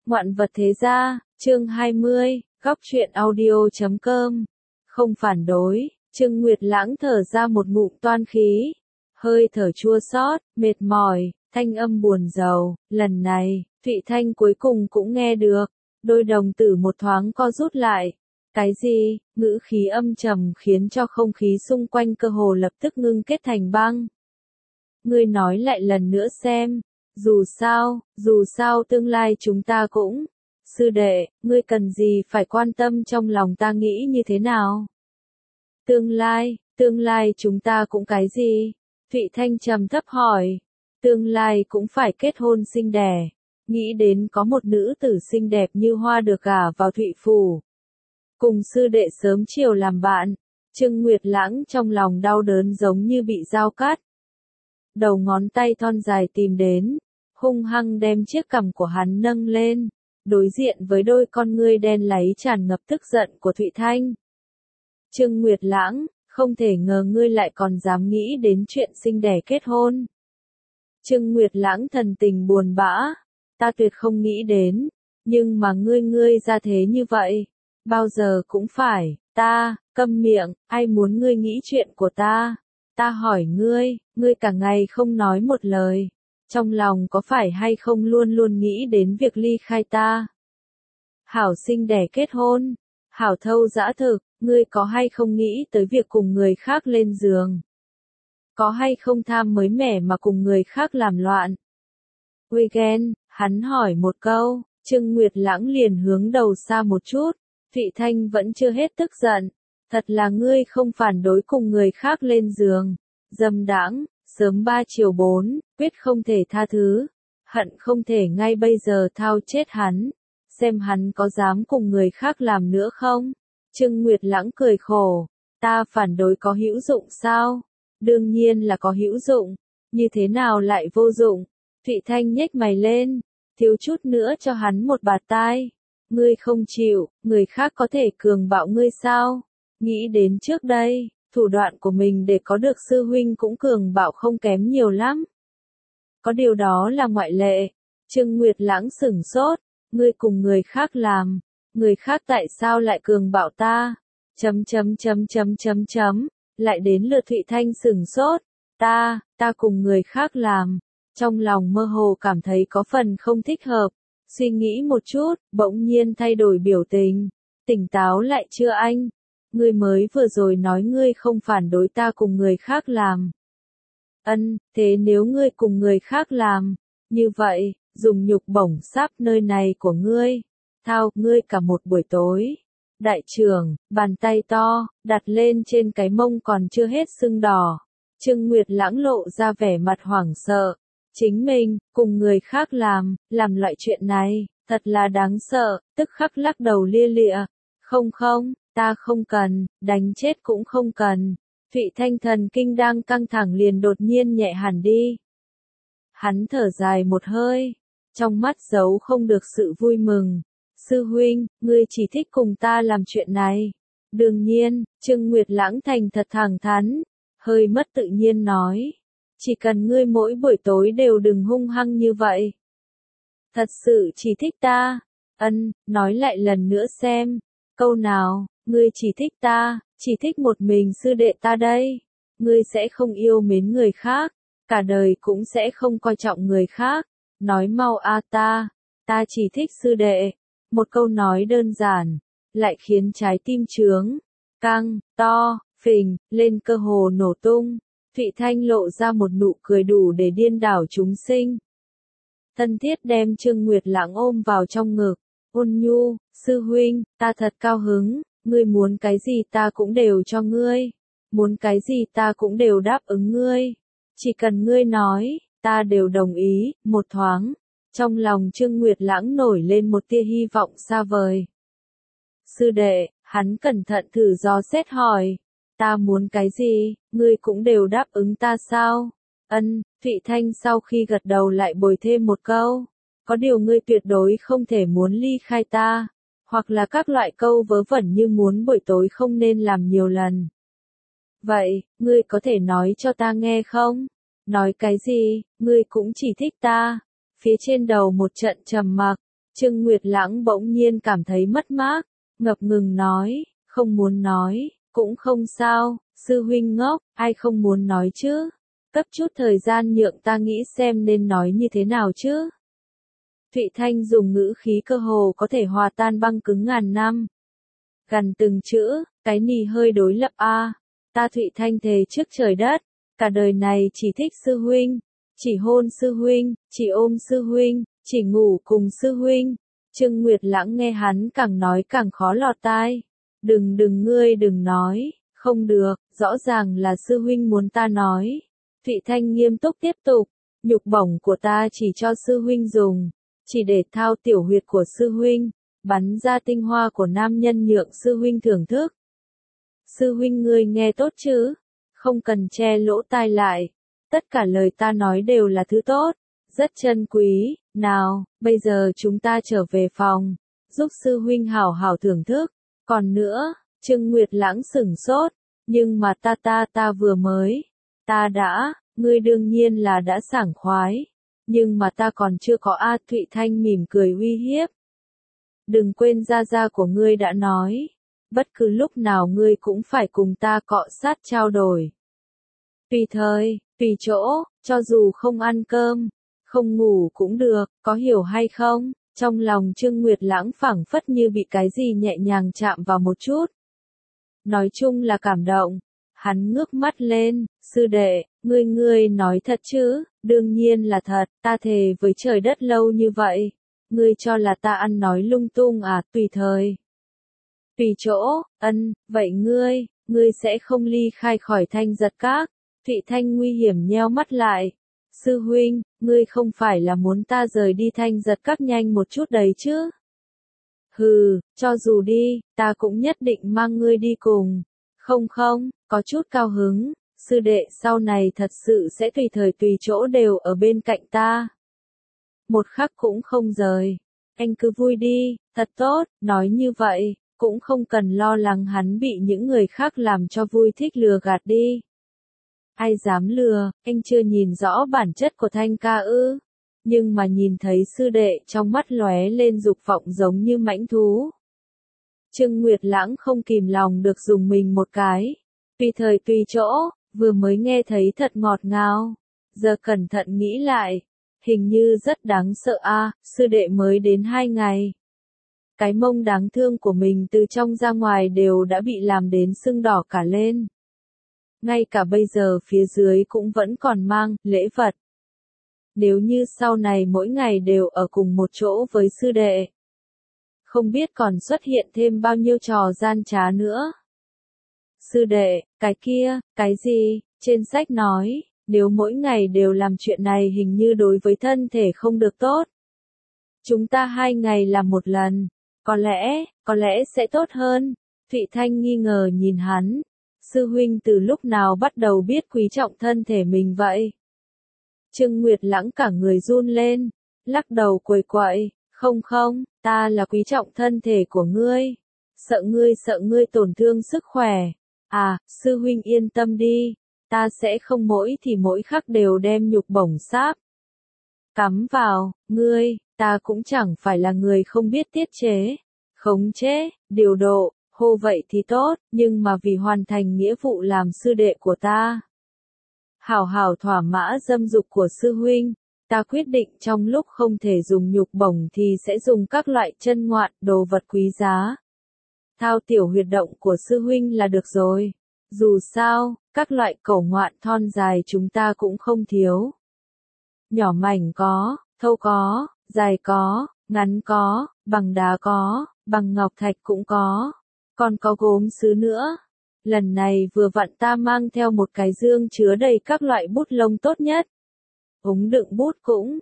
Ngoạn vật thế gia, chương 20, góc truyện audio.com. Không phản đối, Trương Nguyệt Lãng thở ra một ngụm toan khí. Hơi thở chua xót, mệt mỏi, thanh âm buồn rầu, lần này, Thụy Thanh cuối cùng cũng nghe được. Đôi đồng tử một thoáng co rút lại. Cái gì? Ngữ khí âm trầm khiến cho không khí xung quanh cơ hồ lập tức ngưng kết thành băng. Ngươi nói lại lần nữa xem. Dù sao tương lai chúng ta cũng. Sư đệ, ngươi cần gì phải quan tâm trong lòng ta nghĩ như thế nào? Tương lai chúng ta cũng cái gì? Thụy Thanh trầm thấp hỏi. Tương lai cũng phải kết hôn sinh đẻ. Nghĩ đến có một nữ tử xinh đẹp như hoa được gả vào Thụy Phủ. Cùng sư đệ sớm chiều làm bạn. Trương Nguyệt Lãng trong lòng đau đớn giống như bị dao cắt. Đầu ngón tay thon dài tìm đến, hung hăng đem chiếc cằm của hắn nâng lên, đối diện với đôi con ngươi đen láy tràn ngập tức giận của Thụy Thanh. Trương Nguyệt Lãng, không thể ngờ ngươi lại còn dám nghĩ đến chuyện sinh đẻ kết hôn. Trương Nguyệt Lãng thần tình buồn bã, ta tuyệt không nghĩ đến, nhưng mà ngươi ra thế như vậy, bao giờ cũng phải, ta, câm miệng, ai muốn ngươi nghĩ chuyện của ta? Ta hỏi ngươi cả ngày không nói một lời, trong lòng có phải hay không luôn luôn nghĩ đến việc ly khai ta? Hảo sinh đẻ kết hôn, hảo thâu dã thực, ngươi có hay không nghĩ tới việc cùng người khác lên giường? Có hay không tham mới mẻ mà cùng người khác làm loạn? Uy ghen, hắn hỏi một câu, Trương Nguyệt Lãng liền hướng đầu xa một chút, Thụy Thanh vẫn chưa hết tức giận. Thật là ngươi không phản đối cùng người khác lên giường, dâm đãng, sớm 3 chiều 4, quyết không thể tha thứ, hận không thể ngay bây giờ thao chết hắn, xem hắn có dám cùng người khác làm nữa không? Trương Nguyệt Lãng cười khổ, ta phản đối có hữu dụng sao? Đương nhiên là có hữu dụng, như thế nào lại vô dụng? Thụy Thanh nhếch mày lên, thiếu chút nữa cho hắn một bạt tai. Ngươi không chịu, người khác có thể cường bạo ngươi sao? Nghĩ đến trước đây, thủ đoạn của mình để có được sư huynh cũng cường bạo không kém nhiều lắm. Có điều đó là ngoại lệ. Trương Nguyệt Lãng sửng sốt, ngươi cùng người khác làm, người khác tại sao lại cường bạo ta? Lại đến lượt Thụy Thanh sửng sốt, ta cùng người khác làm, trong lòng mơ hồ cảm thấy có phần không thích hợp, suy nghĩ một chút, bỗng nhiên thay đổi biểu tình, tỉnh táo lại chưa anh? Ngươi mới vừa rồi nói ngươi không phản đối ta cùng người khác làm. Thế nếu ngươi cùng người khác làm, như vậy, dùng nhục bổng sáp nơi này của ngươi, thao ngươi cả một buổi tối. Đại trưởng, bàn tay to, đặt lên trên cái mông còn chưa hết sưng đỏ. Trương Nguyệt Lãng lộ ra vẻ mặt hoảng sợ. Chính mình, cùng người khác làm loại chuyện này, thật là đáng sợ, tức khắc lắc đầu lia lịa. Không, ta không cần, đánh chết cũng không cần. Thụy Thanh thần kinh đang căng thẳng liền đột nhiên nhẹ hẳn đi. Hắn thở dài một hơi, trong mắt giấu không được sự vui mừng. Sư huynh, ngươi chỉ thích cùng ta làm chuyện này. Đương nhiên, Trương Nguyệt Lãng thành thật thẳng thắn, hơi mất tự nhiên nói. Chỉ cần ngươi mỗi buổi tối đều đừng hung hăng như vậy. Thật sự chỉ thích ta. Nói lại lần nữa xem. Câu nào, ngươi chỉ thích ta, chỉ thích một mình sư đệ ta đây. Ngươi sẽ không yêu mến người khác, cả đời cũng sẽ không coi trọng người khác. Nói mau a ta chỉ thích sư đệ. Một câu nói đơn giản, lại khiến trái tim trướng, căng, to, phình, lên cơ hồ nổ tung. Thụy Thanh lộ ra một nụ cười đủ để điên đảo chúng sinh. Thân thiết đem Trương Nguyệt Lãng ôm vào trong ngực, ôn nhu, sư huynh, ta thật cao hứng, ngươi muốn cái gì ta cũng đều cho ngươi, muốn cái gì ta cũng đều đáp ứng ngươi, chỉ cần ngươi nói, ta đều đồng ý. Một thoáng, trong lòng Trương Nguyệt Lãng nổi lên một tia hy vọng xa vời. Sư đệ, hắn cẩn thận thử dò xét hỏi. Ta muốn cái gì, ngươi cũng đều đáp ứng ta sao? Thụy Thanh sau khi gật đầu lại bồi thêm một câu. Có điều ngươi tuyệt đối không thể muốn ly khai ta. Hoặc là các loại câu vớ vẩn như muốn buổi tối không nên làm nhiều lần. Vậy, ngươi có thể nói cho ta nghe không? Nói cái gì, ngươi cũng chỉ thích ta. Phía trên đầu một trận trầm mặc. Trương Nguyệt Lãng bỗng nhiên cảm thấy mất mát, ngập ngừng nói, không muốn nói, cũng không sao, sư huynh ngốc, ai không muốn nói chứ, cấp chút thời gian nhượng ta nghĩ xem nên nói như thế nào chứ. Thụy Thanh dùng ngữ khí cơ hồ có thể hòa tan băng cứng ngàn năm. Gần từng chữ, cái nì hơi đối lập a. Ta Thụy Thanh thề trước trời đất, cả đời này chỉ thích sư huynh, chỉ hôn sư huynh, chỉ ôm sư huynh, chỉ ngủ cùng sư huynh. Trương Nguyệt Lãng nghe hắn càng nói càng khó lọt tai. Ngươi đừng nói, không được, rõ ràng là sư huynh muốn ta nói. Thụy Thanh nghiêm túc tiếp tục, nhục bổng của ta chỉ cho sư huynh dùng, chỉ để thao tiểu huyệt của sư huynh, bắn ra tinh hoa của nam nhân nhượng sư huynh thưởng thức. Sư huynh ngươi nghe tốt chứ, không cần che lỗ tai lại, tất cả lời ta nói đều là thứ tốt, rất chân quý, nào, bây giờ chúng ta trở về phòng, giúp sư huynh hảo hảo thưởng thức, còn nữa, Trương Nguyệt Lãng sửng sốt, nhưng mà ta vừa mới, ngươi đương nhiên là đã sảng khoái, nhưng mà ta còn chưa có A. Thụy Thanh mỉm cười uy hiếp. Đừng quên gia gia của ngươi đã nói, bất cứ lúc nào ngươi cũng phải cùng ta cọ sát trao đổi. Tùy thời, tùy chỗ, cho dù không ăn cơm, không ngủ cũng được, có hiểu hay không? Trong lòng Trương Nguyệt Lãng phảng phất như bị cái gì nhẹ nhàng chạm vào một chút. Nói chung là cảm động. Hắn ngước mắt lên, sư đệ, ngươi nói thật chứ, đương nhiên là thật, ta thề với trời đất lâu như vậy. Ngươi cho là ta ăn nói lung tung à, tùy thời. Tùy chỗ, vậy ngươi sẽ không ly khai khỏi Thanh Giật Các. Thụy Thanh nguy hiểm nheo mắt lại. Sư huynh, ngươi không phải là muốn ta rời đi Thanh Giật Các nhanh một chút đấy chứ? Hừ, cho dù đi, ta cũng nhất định mang ngươi đi cùng. Không, có chút cao hứng, sư đệ sau này thật sự sẽ tùy thời tùy chỗ đều ở bên cạnh ta. Một khắc cũng không rời. Anh cứ vui đi, thật tốt, nói như vậy, cũng không cần lo lắng hắn bị những người khác làm cho vui thích lừa gạt đi. Ai dám lừa, anh chưa nhìn rõ bản chất của Thanh ca ư. Nhưng mà nhìn thấy sư đệ trong mắt lóe lên dục vọng giống như mãnh thú. Trương Nguyệt Lãng không kìm lòng được dùng mình một cái. Tùy thời tùy chỗ, vừa mới nghe thấy thật ngọt ngào. Giờ cẩn thận nghĩ lại, hình như rất đáng sợ a, sư đệ mới đến 2 ngày. Cái mông đáng thương của mình từ trong ra ngoài đều đã bị làm đến sưng đỏ cả lên. Ngay cả bây giờ phía dưới cũng vẫn còn mang lễ vật. Nếu như sau này mỗi ngày đều ở cùng một chỗ với sư đệ, không biết còn xuất hiện thêm bao nhiêu trò gian trá nữa. Sư đệ, cái kia, cái gì, trên sách nói, nếu mỗi ngày đều làm chuyện này hình như đối với thân thể không được tốt. Chúng ta 2 ngày làm một lần, có lẽ sẽ tốt hơn. Thụy Thanh nghi ngờ nhìn hắn. Sư huynh từ lúc nào bắt đầu biết quý trọng thân thể mình vậy? Trương Nguyệt Lãng cả người run lên, lắc đầu quầy quậy, không, ta là quý trọng thân thể của ngươi. Sợ ngươi tổn thương sức khỏe. À, sư huynh yên tâm đi, ta sẽ không mỗi thì mỗi khắc đều đem nhục bổng sáp cắm vào, ta cũng chẳng phải là người không biết tiết chế, khống chế, điều độ, hô vậy thì tốt, nhưng mà vì hoàn thành nghĩa vụ làm sư đệ của ta. Hảo hảo thỏa mã dâm dục của sư huynh, ta quyết định trong lúc không thể dùng nhục bổng thì sẽ dùng các loại chân ngoạn, đồ vật quý giá. Thao tiểu huyệt động của sư huynh là được rồi. Dù sao, các loại cổ ngoạn thon dài chúng ta cũng không thiếu. Nhỏ mảnh có, thâu có, dài có, ngắn có, bằng đá có, bằng ngọc thạch cũng có. Còn có gốm sứ nữa. Lần này vừa vặn ta mang theo một cái dương chứa đầy các loại bút lông tốt nhất. Ống đựng bút cũng,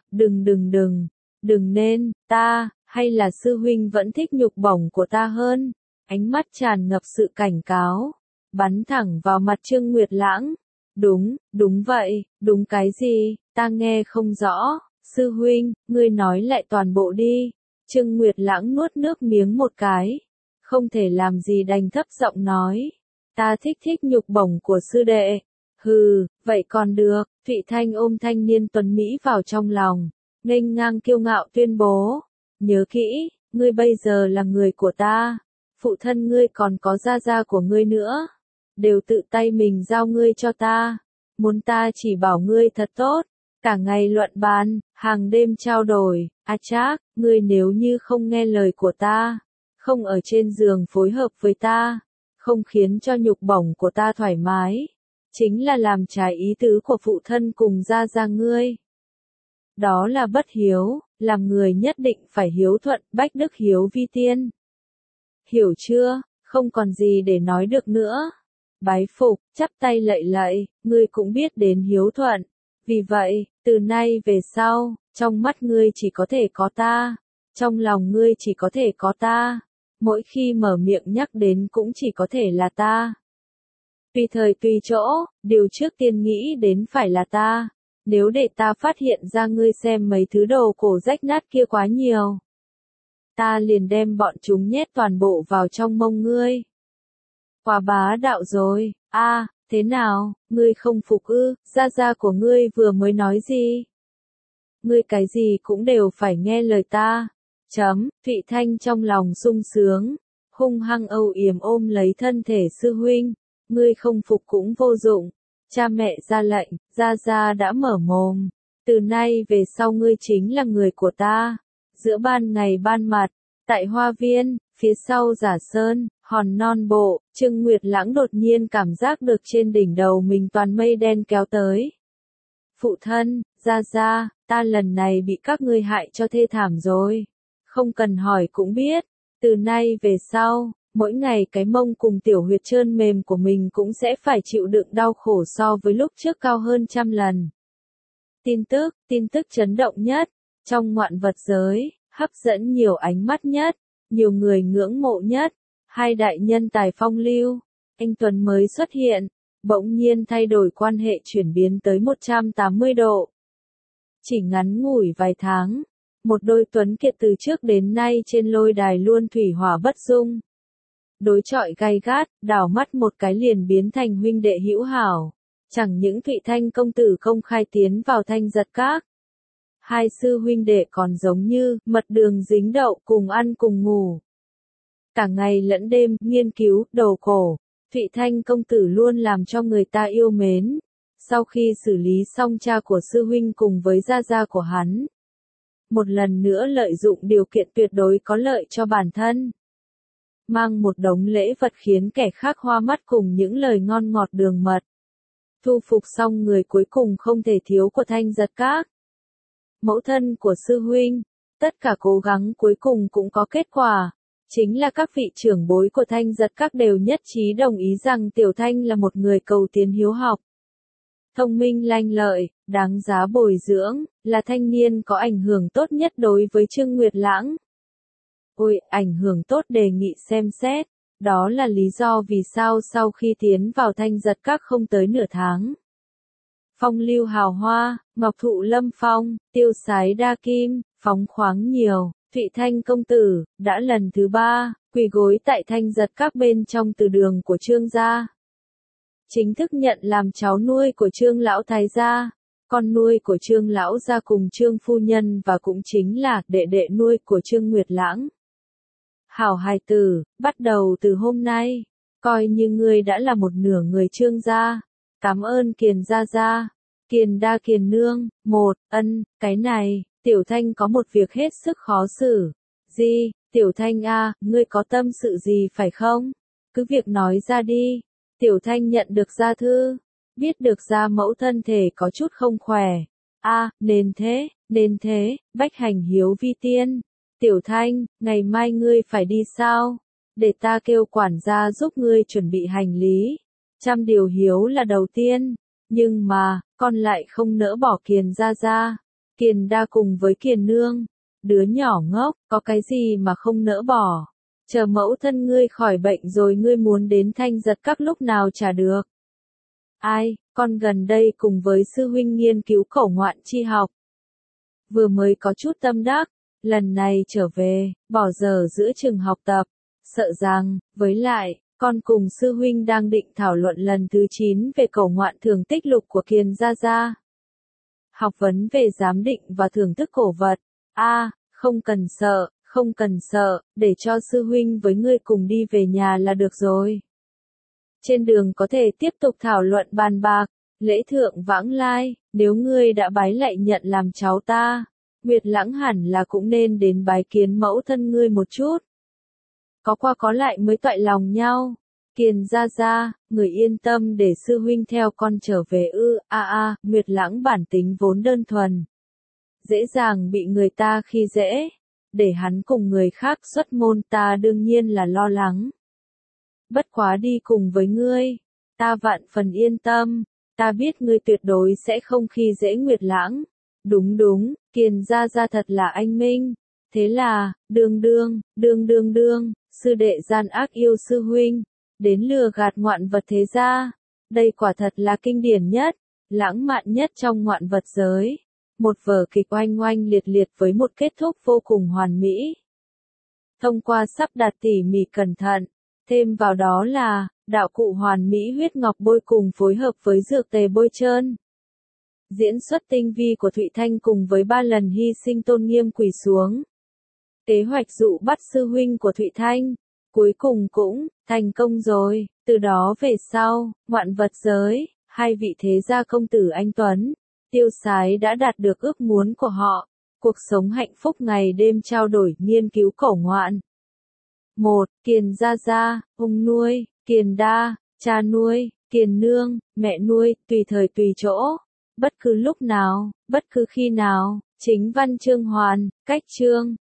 đừng nên, hay là sư huynh vẫn thích nhục bổng của ta hơn. Ánh mắt tràn ngập sự cảnh cáo, bắn thẳng vào mặt Trương Nguyệt Lãng. Đúng vậy, đúng cái gì, ta nghe không rõ, sư huynh, ngươi nói lại toàn bộ đi. Trương Nguyệt Lãng nuốt nước miếng một cái, không thể làm gì đành thấp giọng nói, ta thích nhục bổng của sư đệ. Hừ, vậy còn được. Thụy Thanh ôm thanh niên tuấn Mỹ vào trong lòng, nghênh ngang kiêu ngạo tuyên bố, nhớ kỹ, ngươi bây giờ là người của ta, phụ thân ngươi còn có gia gia của ngươi nữa, đều tự tay mình giao ngươi cho ta, muốn ta chỉ bảo ngươi thật tốt, cả ngày luận bàn, hàng đêm trao đổi, Trác, ngươi nếu như không nghe lời của ta, không ở trên giường phối hợp với ta, không khiến cho nhục bổng của ta thoải mái, chính là làm trái ý tứ của phụ thân cùng gia gia ngươi. Đó là bất hiếu, làm người nhất định phải hiếu thuận, bách đức hiếu vi tiên. Hiểu chưa, không còn gì để nói được nữa. Bái phục, chắp tay lạy lạy, ngươi cũng biết đến hiếu thuận. Vì vậy, từ nay về sau, trong mắt ngươi chỉ có thể có ta, trong lòng ngươi chỉ có thể có ta, mỗi khi mở miệng nhắc đến cũng chỉ có thể là ta. Tùy thời tùy chỗ, điều trước tiên nghĩ đến phải là ta. Nếu để ta phát hiện ra ngươi xem mấy thứ đồ cổ rách nát kia quá nhiều, ta liền đem bọn chúng nhét toàn bộ vào trong mông ngươi. Quá bá đạo rồi, thế nào, ngươi không phục ư, gia gia của ngươi vừa mới nói gì? Ngươi cái gì cũng đều phải nghe lời ta. Thụy Thanh trong lòng sung sướng, hung hăng âu yếm ôm lấy thân thể sư huynh, ngươi không phục cũng vô dụng. Cha mẹ ra lệnh, gia gia đã mở mồm, từ nay về sau ngươi chính là người của ta. Giữa ban ngày ban mặt, tại hoa viên, phía sau Giả Sơn, hòn non bộ, Trương Nguyệt Lãng đột nhiên cảm giác được trên đỉnh đầu mình toàn mây đen kéo tới. Phụ thân, gia gia, ta lần này bị các ngươi hại cho thê thảm rồi. Không cần hỏi cũng biết, từ nay về sau, mỗi ngày cái mông cùng tiểu huyệt trơn mềm của mình cũng sẽ phải chịu đựng đau khổ so với lúc trước cao hơn 100 lần. Tin tức chấn động nhất, trong ngoạn vật giới, hấp dẫn nhiều ánh mắt nhất, nhiều người ngưỡng mộ nhất, hai đại nhân tài phong lưu, anh Tuấn mới xuất hiện, bỗng nhiên thay đổi quan hệ chuyển biến tới 180 độ. Chỉ ngắn ngủi vài tháng, một đôi tuấn kiệt từ trước đến nay trên lôi đài luôn thủy hỏa bất dung. Đối chọi gay gắt, đảo mắt một cái liền biến thành huynh đệ hữu hảo. Chẳng những Thụy Thanh công tử công khai tiến vào Thanh Giật Các. Hai sư huynh đệ còn giống như mật đường dính đậu, cùng ăn cùng ngủ. Cả ngày lẫn đêm, nghiên cứu, đồ cổ, Thụy Thanh công tử luôn làm cho người ta yêu mến. Sau khi xử lý xong cha của sư huynh cùng với gia gia của hắn, một lần nữa lợi dụng điều kiện tuyệt đối có lợi cho bản thân. Mang một đống lễ vật khiến kẻ khác hoa mắt cùng những lời ngon ngọt đường mật. Thu phục xong người cuối cùng không thể thiếu của Thanh Giật Các. Mẫu thân của sư huynh, tất cả cố gắng cuối cùng cũng có kết quả. Chính là các vị trưởng bối của Thanh Giật Các đều nhất trí đồng ý rằng Tiểu Thanh là một người cầu tiến hiếu học. Thông minh lanh lợi, đáng giá bồi dưỡng, là thanh niên có ảnh hưởng tốt nhất đối với Trương Nguyệt Lãng. Ôi, ảnh hưởng tốt đề nghị xem xét. Đó là lý do vì sao sau khi tiến vào Thanh Giật Các không tới nửa tháng. Phong lưu hào hoa, ngọc thụ lâm phong, tiêu sái đa kim, phóng khoáng nhiều, Thụy Thanh công tử, đã lần thứ 3, quỳ gối tại Thanh Giật Các bên trong từ đường của Trương gia. Chính thức nhận làm cháu nuôi của Trương lão thái gia, con nuôi của Trương lão gia cùng Trương phu nhân và cũng chính là đệ đệ nuôi của Trương Nguyệt Lãng. Hảo hài tử, bắt đầu từ hôm nay, coi như ngươi đã là một nửa người Trương gia. Cảm ơn Kiền gia gia, Kiền đa Kiền nương, cái này, Tiểu Thanh có một việc hết sức khó xử. Gì, Tiểu Thanh a, ngươi có tâm sự gì phải không? Cứ việc nói ra đi. Tiểu Thanh nhận được gia thư, biết được gia mẫu thân thể có chút không khỏe. Nên thế, bách hành hiếu vi tiên. Tiểu Thanh, ngày mai ngươi phải đi sao? Để ta kêu quản gia giúp ngươi chuẩn bị hành lý. 100 điều hiếu là đầu tiên, nhưng mà, con lại không nỡ bỏ Kiền gia gia. Kiền đa cùng với Kiền nương, đứa nhỏ ngốc, có cái gì mà không nỡ bỏ. Chờ mẫu thân ngươi khỏi bệnh rồi ngươi muốn đến Thanh Giật Các lúc nào trả được. Con gần đây cùng với sư huynh nghiên cứu khẩu ngoạn chi học. Vừa mới có chút tâm đắc, lần này trở về, bỏ giờ giữa trường học tập. Sợ rằng, với lại, con cùng sư huynh đang định thảo luận lần thứ 9 về khẩu ngoạn thường tích lục của Kiền gia gia. Học vấn về giám định và thưởng thức cổ vật. không cần sợ, để cho sư huynh với ngươi cùng đi về nhà là được rồi. Trên đường có thể tiếp tục thảo luận bàn bạc, lễ thượng vãng lai, nếu ngươi đã bái lạy nhận làm cháu ta, Nguyệt Lãng hẳn là cũng nên đến bái kiến mẫu thân ngươi một chút. Có qua có lại mới toại lòng nhau. Kiền gia gia, người yên tâm để sư huynh theo con trở về ư, Nguyệt Lãng bản tính vốn đơn thuần. Dễ dàng bị người ta khi dễ, để hắn cùng người khác xuất môn ta đương nhiên là lo lắng. Bất quá đi cùng với ngươi, ta vạn phần yên tâm, ta biết ngươi tuyệt đối sẽ không khi dễ Nguyệt Lãng. Đúng, Kiền gia gia thật là anh minh. Thế là, đương, sư đệ gian ác yêu sư huynh, đến lừa gạt ngoạn vật thế gia. Đây quả thật là kinh điển nhất, lãng mạn nhất trong ngoạn vật giới. Một vở kịch oanh oanh liệt liệt với một kết thúc vô cùng hoàn mỹ. Thông qua sắp đặt tỉ mỉ cẩn thận, thêm vào đó là, đạo cụ hoàn mỹ huyết ngọc bôi cùng phối hợp với dược tề bôi trơn. Diễn xuất tinh vi của Thụy Thanh cùng với 3 lần hy sinh tôn nghiêm quỳ xuống. Kế hoạch dụ bắt sư huynh của Thụy Thanh, cuối cùng cũng, thành công rồi, từ đó về sau, ngoạn vật giới, hai vị thế gia công tử anh Tuấn, Tiêu Sái đã đạt được ước muốn của họ, cuộc sống hạnh phúc ngày đêm trao đổi nghiên cứu cổ ngoạn. 1. Kiền gia gia, ông nuôi, Kiền đa, cha nuôi, Kiền nương, mẹ nuôi, tùy thời tùy chỗ, bất cứ lúc nào, bất cứ khi nào, chính văn chương hoàn, cách chương.